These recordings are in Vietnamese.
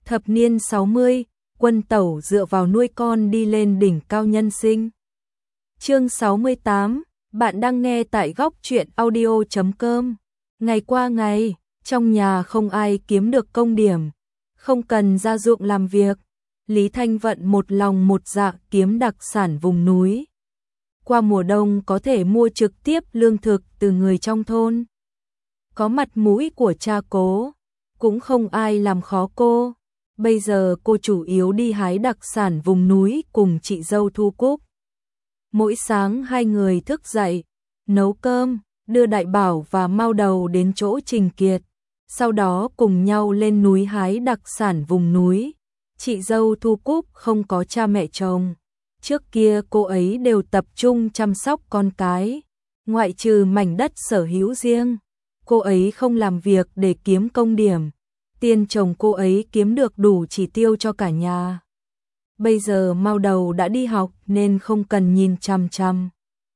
Thập niên 60, Quân Tẩu dựa vào nuôi con đi lên đỉnh cao nhân sinh. Chương 68, bạn đang nghe tại góc truyện audio.com. Ngày qua ngày, trong nhà không ai kiếm được công điểm, không cần ra ruộng làm việc. Lý Thanh Vận một lòng một dạ kiếm đặc sản vùng núi. Qua mùa đông có thể mua trực tiếp lương thực từ người trong thôn. Có mặt mũi của cha cố, cũng không ai làm khó cô. Bây giờ cô chủ yếu đi hái đặc sản vùng núi cùng chị dâu Thu Cúc. Mỗi sáng hai người thức dậy, nấu cơm, đưa Đại Bảo và Mao Đầu đến chỗ Trình Kiệt. Sau đó cùng nhau lên núi hái đặc sản vùng núi. Chị dâu Thu Cúc không có cha mẹ chồng. Trước kia cô ấy đều tập trung chăm sóc con cái. Ngoại trừ mảnh đất sở hữu riêng, cô ấy không làm việc để kiếm công điểm. Tiền chồng cô ấy kiếm được đủ chỉ tiêu cho cả nhà. Bây giờ Mao Đầu đã đi học nên không cần nhìn chằm chằm.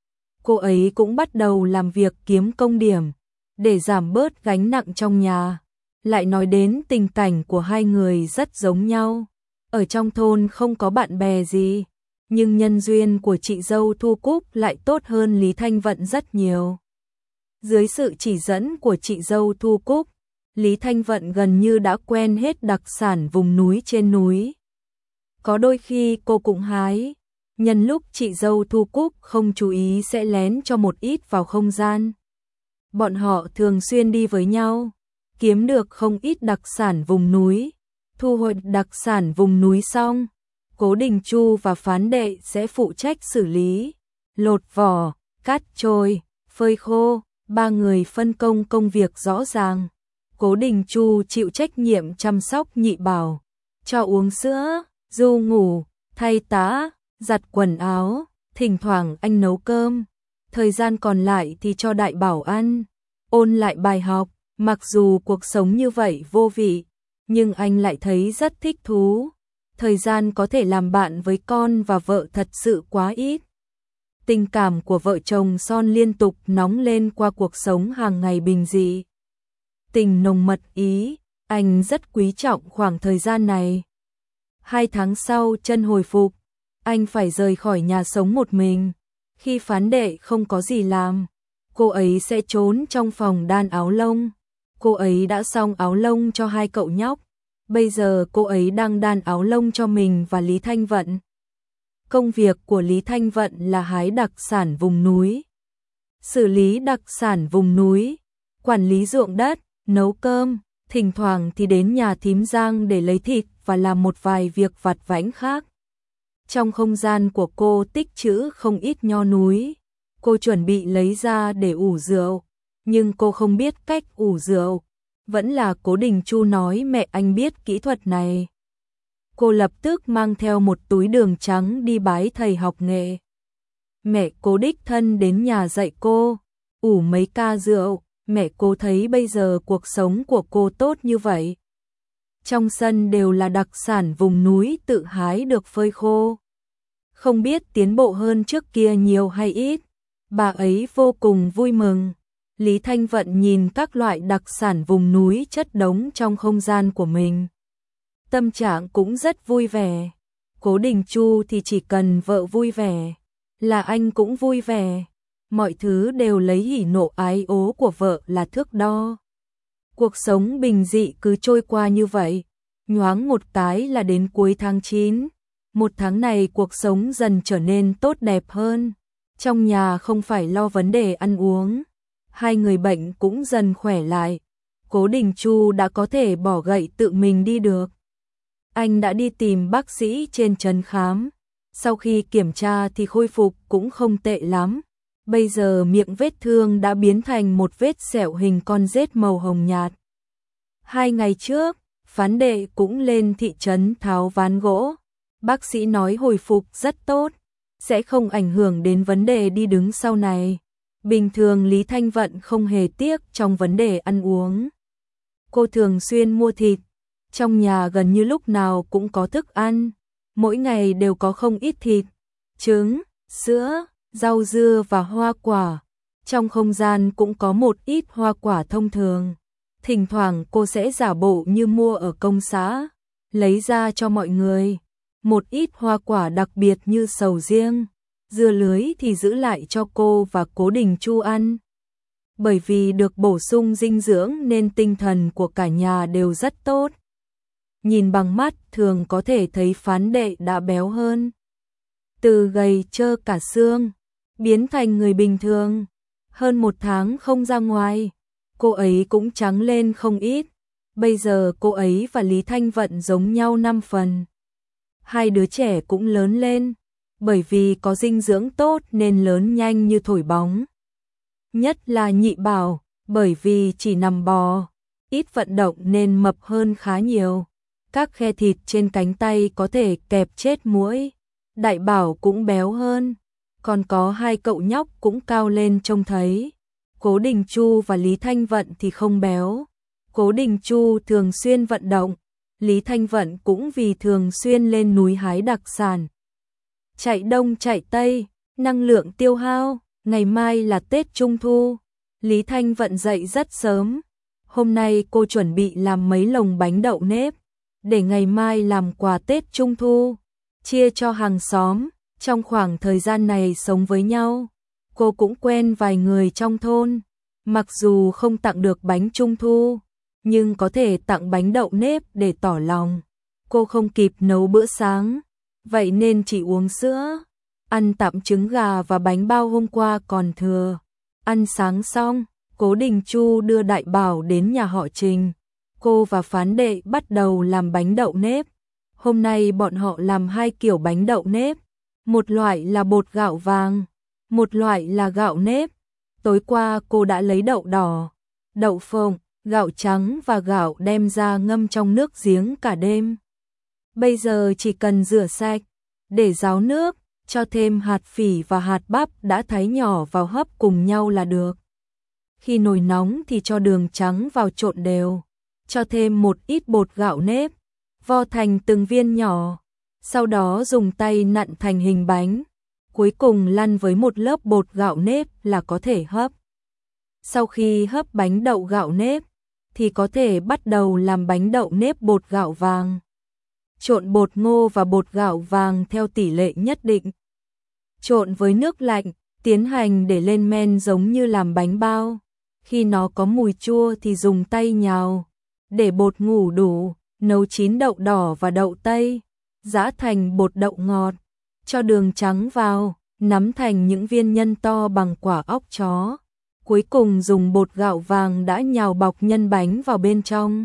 Cô ấy cũng bắt đầu làm việc kiếm công điểm để giảm bớt gánh nặng trong nhà. Lại nói đến tình cảnh của hai người rất giống nhau. Ở trong thôn không có bạn bè gì, nhưng nhân duyên của chị dâu Thu Cúc lại tốt hơn Lý Thanh Vận rất nhiều. Dưới sự chỉ dẫn của chị dâu Thu Cúc, Lý Thanh Vận gần như đã quen hết đặc sản vùng núi trên núi. Có đôi khi cô cũng hái, nhân lúc chị dâu Thu Cúc không chú ý sẽ lén cho một ít vào không gian. Bọn họ thường xuyên đi với nhau, kiếm được không ít đặc sản vùng núi. Thu hoạch đặc sản vùng núi xong, Cố Đình Chu và Phán Đệ sẽ phụ trách xử lý, lột vỏ, cắt trôi, phơi khô, ba người phân công công việc rõ ràng. Cố Đình Chu chịu trách nhiệm chăm sóc Nhị Bảo, cho uống sữa, du ngủ, thay tã, giặt quần áo, thỉnh thoảng anh nấu cơm. Thời gian còn lại thì cho Đại Bảo ăn, ôn lại bài học. Mặc dù cuộc sống như vậy vô vị, nhưng anh lại thấy rất thích thú. Thời gian có thể làm bạn với con và vợ thật sự quá ít. Tình cảm của vợ chồng Son liên tục nóng lên qua cuộc sống hàng ngày bình dị. Tình nồng mật ý, anh rất quý trọng khoảng thời gian này. 2 tháng sau chân hồi phục, anh phải rời khỏi nhà sống một mình. Khi Phán Đệ không có gì làm, cô ấy sẽ trốn trong phòng đan áo lông. Cô ấy đã xong áo lông cho 2 cậu nhóc. Bây giờ cô ấy đang đan áo lông cho mình và Lý Thanh Vận. Công việc của Lý Thanh Vận là hái đặc sản vùng núi, xử lý đặc sản vùng núi, quản lý ruộng đất, nấu cơm, thỉnh thoảng thì đến nhà thím Giang để lấy thịt và làm một vài việc vặt vãnh khác. Trong không gian của cô tích trữ không ít nho núi. Cô chuẩn bị lấy ra để ủ rượu, nhưng cô không biết cách ủ rượu. Vẫn là Cố Đình Chu nói mẹ anh biết kỹ thuật này. Cô lập tức mang theo một túi đường trắng đi bái thầy học nghệ. Mẹ cô đích thân đến nhà dạy cô, ủ mấy ca rượu. Mẹ cô thấy bây giờ cuộc sống của cô tốt như vậy. Trong sân đều là đặc sản vùng núi tự hái được phơi khô. Không biết tiến bộ hơn trước kia nhiều hay ít. Bà ấy vô cùng vui mừng. Lý Thanh Vận nhìn các loại đặc sản vùng núi chất đống trong không gian của mình. Tâm trạng cũng rất vui vẻ. Cố Đình Chu thì chỉ cần vợ vui vẻ, là anh cũng vui vẻ. Mọi thứ đều lấy hỉ nộ ái ố của vợ là thước đo. Cuộc sống bình dị cứ trôi qua như vậy. Nhoáng một cái là đến cuối tháng 9. Một tháng này cuộc sống dần trở nên tốt đẹp hơn. Trong nhà không phải lo vấn đề ăn uống. Hai người bệnh cũng dần khỏe lại. Cố Đình Chu đã có thể bỏ gậy tự mình đi được. Anh đã đi tìm bác sĩ trên trấn khám. Sau khi kiểm tra thì khôi phục cũng không tệ lắm. Bây giờ miệng vết thương đã biến thành một vết sẹo hình con rết màu hồng nhạt. 2 ngày trước, Phán Đệ cũng lên thị trấn tháo ván gỗ. Bác sĩ nói hồi phục rất tốt, sẽ không ảnh hưởng đến vấn đề đi đứng sau này. Bình thường Lý Thanh Vận không hề tiếc trong vấn đề ăn uống. Cô thường xuyên mua thịt, trong nhà gần như lúc nào cũng có thức ăn, mỗi ngày đều có không ít thịt, trứng, sữa, rau dưa và hoa quả. Trong không gian cũng có một ít hoa quả thông thường. Thỉnh thoảng cô sẽ giả bộ như mua ở công xã. lấy ra cho mọi người. Một ít hoa quả đặc biệt như sầu riêng, dưa lưới thì giữ lại cho cô và Cố Đình Chu ăn. Bởi vì được bổ sung dinh dưỡng nên tinh thần của cả nhà đều rất tốt. Nhìn bằng mắt thường có thể thấy Phán Đệ đã béo hơn. Từ gầy trơ cả xương, biến thành người bình thường. Hơn 1 tháng không ra ngoài, cô ấy cũng trắng lên không ít. Bây giờ cô ấy và Lý Thanh Vận giống nhau 5 phần. Hai đứa trẻ cũng lớn lên, bởi vì có dinh dưỡng tốt nên lớn nhanh như thổi bóng. Nhất là Nhị Bảo, bởi vì chỉ nằm bò, ít vận động nên mập hơn khá nhiều. Các khe thịt trên cánh tay có thể kẹp chết muỗi. Đại Bảo cũng béo hơn, còn có 2 cậu nhóc cũng cao lên trông thấy. Cố Đình Chu và Lý Thanh Vận thì không béo. Cố Đình Chu thường xuyên vận động, Lý Thanh Vận cũng vì thường xuyên lên núi hái đặc sản. Chạy đông chạy tây, năng lượng tiêu hao, ngày mai là Tết Trung Thu. Lý Thanh Vận dậy rất sớm. Hôm nay cô chuẩn bị làm mấy lồng bánh đậu nếp, để ngày mai làm quà Tết Trung Thu, chia cho hàng xóm. Trong khoảng thời gian này sống với nhau, cô cũng quen vài người trong thôn. Mặc dù không tặng được bánh Trung Thu, nhưng có thể tặng bánh đậu nếp để tỏ lòng. Cô không kịp nấu bữa sáng, vậy nên chỉ uống sữa, ăn tạm trứng gà và bánh bao hôm qua còn thừa. Ăn sáng xong, Cố Đình Chu đưa Đại Bảo đến nhà họ Trình. Cô và Phán Đệ bắt đầu làm bánh đậu nếp. Hôm nay bọn họ làm 2 kiểu bánh đậu nếp. Một loại là bột gạo vàng, một loại là gạo nếp. Tối qua cô đã lấy đậu đỏ, đậu phộng, gạo trắng và gạo đem ra ngâm trong nước giếng cả đêm. Bây giờ chỉ cần rửa sạch, để ráo nước, cho thêm hạt phỉ và hạt bắp đã thái nhỏ vào hấp cùng nhau là được. Khi nồi nóng thì cho đường trắng vào trộn đều, cho thêm một ít bột gạo nếp, vo thành từng viên nhỏ, sau đó dùng tay nặn thành hình bánh, cuối cùng lăn với một lớp bột gạo nếp là có thể hấp. Sau khi hấp bánh đậu gạo nếp, thì có thể bắt đầu làm bánh đậu nếp bột gạo vàng. Trộn bột ngô và bột gạo vàng theo tỷ lệ nhất định. Trộn với nước lạnh, tiến hành để lên men giống như làm bánh bao. Khi nó có mùi chua thì dùng tay nhào, để bột ngủ đủ, nấu chín đậu đỏ và đậu tây, giã thành bột đậu ngọt, cho đường trắng vào, nắm thành những viên nhân to bằng quả óc chó. Cuối cùng dùng bột gạo vàng đã nhào bọc nhân bánh vào bên trong.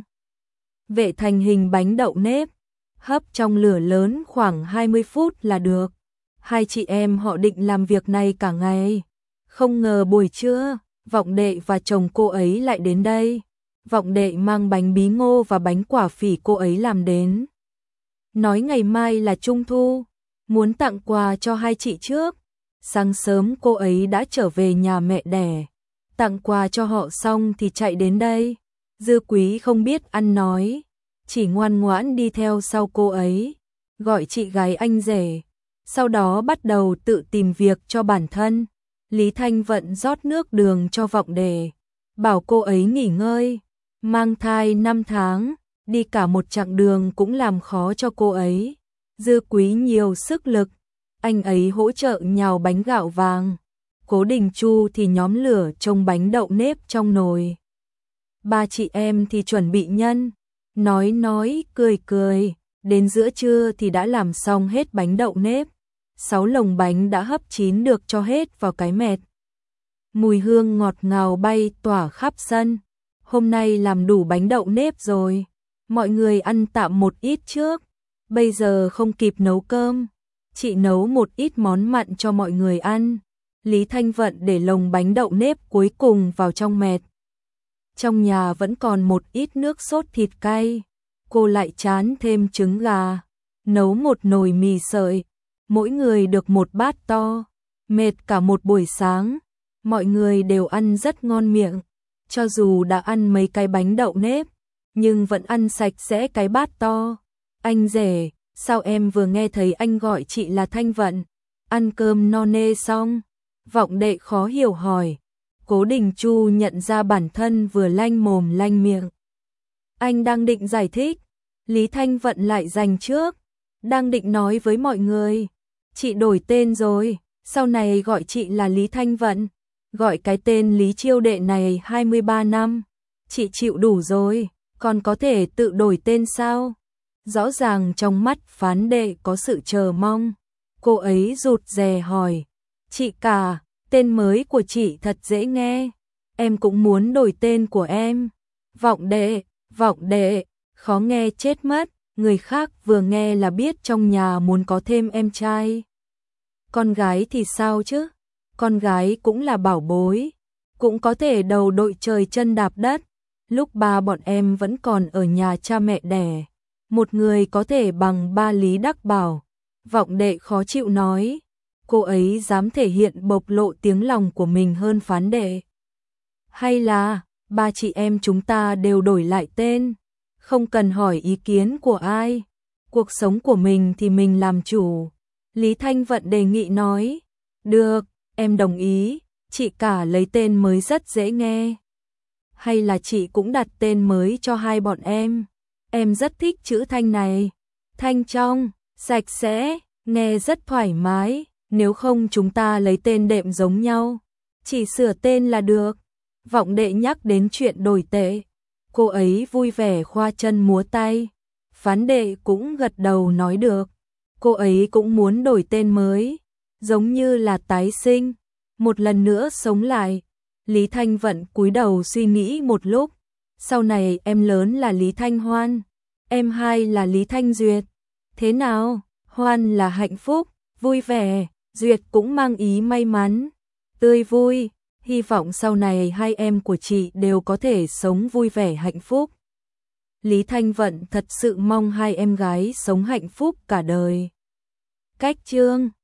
Vệ thành hình bánh đậu nếp, hấp trong lửa lớn khoảng 20 phút là được. Hai chị em họ định làm việc này cả ngày. Không ngờ buổi trưa, Vọng Đệ và chồng cô ấy lại đến đây. Vọng Đệ mang bánh bí ngô và bánh quả phỉ cô ấy làm đến. Nói ngày mai là Trung Thu, muốn tặng quà cho hai chị trước. Sáng sớm cô ấy đã trở về nhà mẹ đẻ. Tặng quà cho họ xong thì chạy đến đây. Dư Quý không biết ăn nói, chỉ ngoan ngoãn đi theo sau cô ấy, gọi chị gái anh rể. Sau đó bắt đầu tự tìm việc cho bản thân. Lý Thanh Vận rót nước đường cho Vọng Đệ, bảo cô ấy nghỉ ngơi. Mang thai 5 tháng, đi cả một chặng đường cũng làm khó cho cô ấy. Dư Quý nhiều sức lực, anh ấy hỗ trợ nhào bánh gạo vàng. Cố Đình Chu thì nhóm lửa trông bánh đậu nếp trong nồi. Ba chị em thì chuẩn bị nhân, nói cười, đến giữa trưa thì đã làm xong hết bánh đậu nếp. 6 lồng bánh đã hấp chín được cho hết vào cái mẹt. Mùi hương ngọt ngào bay tỏa khắp sân. Hôm nay làm đủ bánh đậu nếp rồi, mọi người ăn tạm một ít trước. Bây giờ không kịp nấu cơm, chị nấu một ít món mặn cho mọi người ăn. Lý Thanh Vận để lồng bánh đậu nếp cuối cùng vào trong mẹt. Trong nhà vẫn còn một ít nước sốt thịt cay, cô lại chán thêm trứng gà, nấu một nồi mì sợi, mỗi người được một bát to. Mệt cả một buổi sáng, mọi người đều ăn rất ngon miệng, cho dù đã ăn mấy cái bánh đậu nếp, nhưng vẫn ăn sạch sẽ cái bát to. Anh rể, sao em vừa nghe thấy anh gọi chị là Thanh Vận? Ăn cơm no nê xong? Vọng Đệ khó hiểu hỏi. Cố Đình Chu nhận ra bản thân vừa lanh mồm lanh miệng. Anh đang định giải thích, Lý Thanh Vận lại giành trước, đang định nói với mọi người, chị đổi tên rồi, sau này gọi chị là Lý Thanh Vận, gọi cái tên Lý Chiêu Đệ này 23 năm, chị chịu đủ rồi, còn có thể tự đổi tên sao? Rõ ràng trong mắt phán đệ có sự chờ mong, cô ấy rụt rè hỏi, chị cả, tên mới của chị thật dễ nghe, em cũng muốn đổi tên của em. Vọng đệ, khó nghe chết mất, người khác vừa nghe là biết trong nhà muốn có thêm em trai. Con gái thì sao chứ? Con gái cũng là bảo bối, cũng có thể đầu đội trời chân đạp đất. Lúc ba bọn em vẫn còn ở nhà cha mẹ đẻ, một người có thể bằng ba Lý Đắc Bảo. Vọng đệ khó chịu nói, cô ấy dám thể hiện bộc lộ tiếng lòng của mình hơn phán đệ. Hay là, ba chị em chúng ta đều đổi lại tên, không cần hỏi ý kiến của ai, cuộc sống của mình thì mình làm chủ. Lý Thanh Vận đề nghị nói, được, em đồng ý, chị cả lấy tên mới rất dễ nghe. Hay là chị cũng đặt tên mới cho hai bọn em rất thích chữ Thanh này, thanh trong, sạch sẽ, nghe rất thoải mái, nếu không chúng ta lấy tên đệm giống nhau, chỉ sửa tên là được. Vọng đệ nhắc đến chuyện đổi tệ, cô ấy vui vẻ khoa chân múa tay, phán đệ cũng gật đầu nói được, cô ấy cũng muốn đổi tên mới, giống như là tái sinh, một lần nữa sống lại. Lý Thanh Vận cúi đầu suy nghĩ một lúc, sau này em lớn là Lý Thanh Hoan, em hai là Lý Thanh Duyệt, thế nào? Hoan là hạnh phúc, vui vẻ, Duyệt cũng mang ý may mắn, tươi vui. Hy vọng sau này hai em của chị đều có thể sống vui vẻ hạnh phúc. Lý Thanh Vận thật sự mong hai em gái sống hạnh phúc cả đời. Cách chương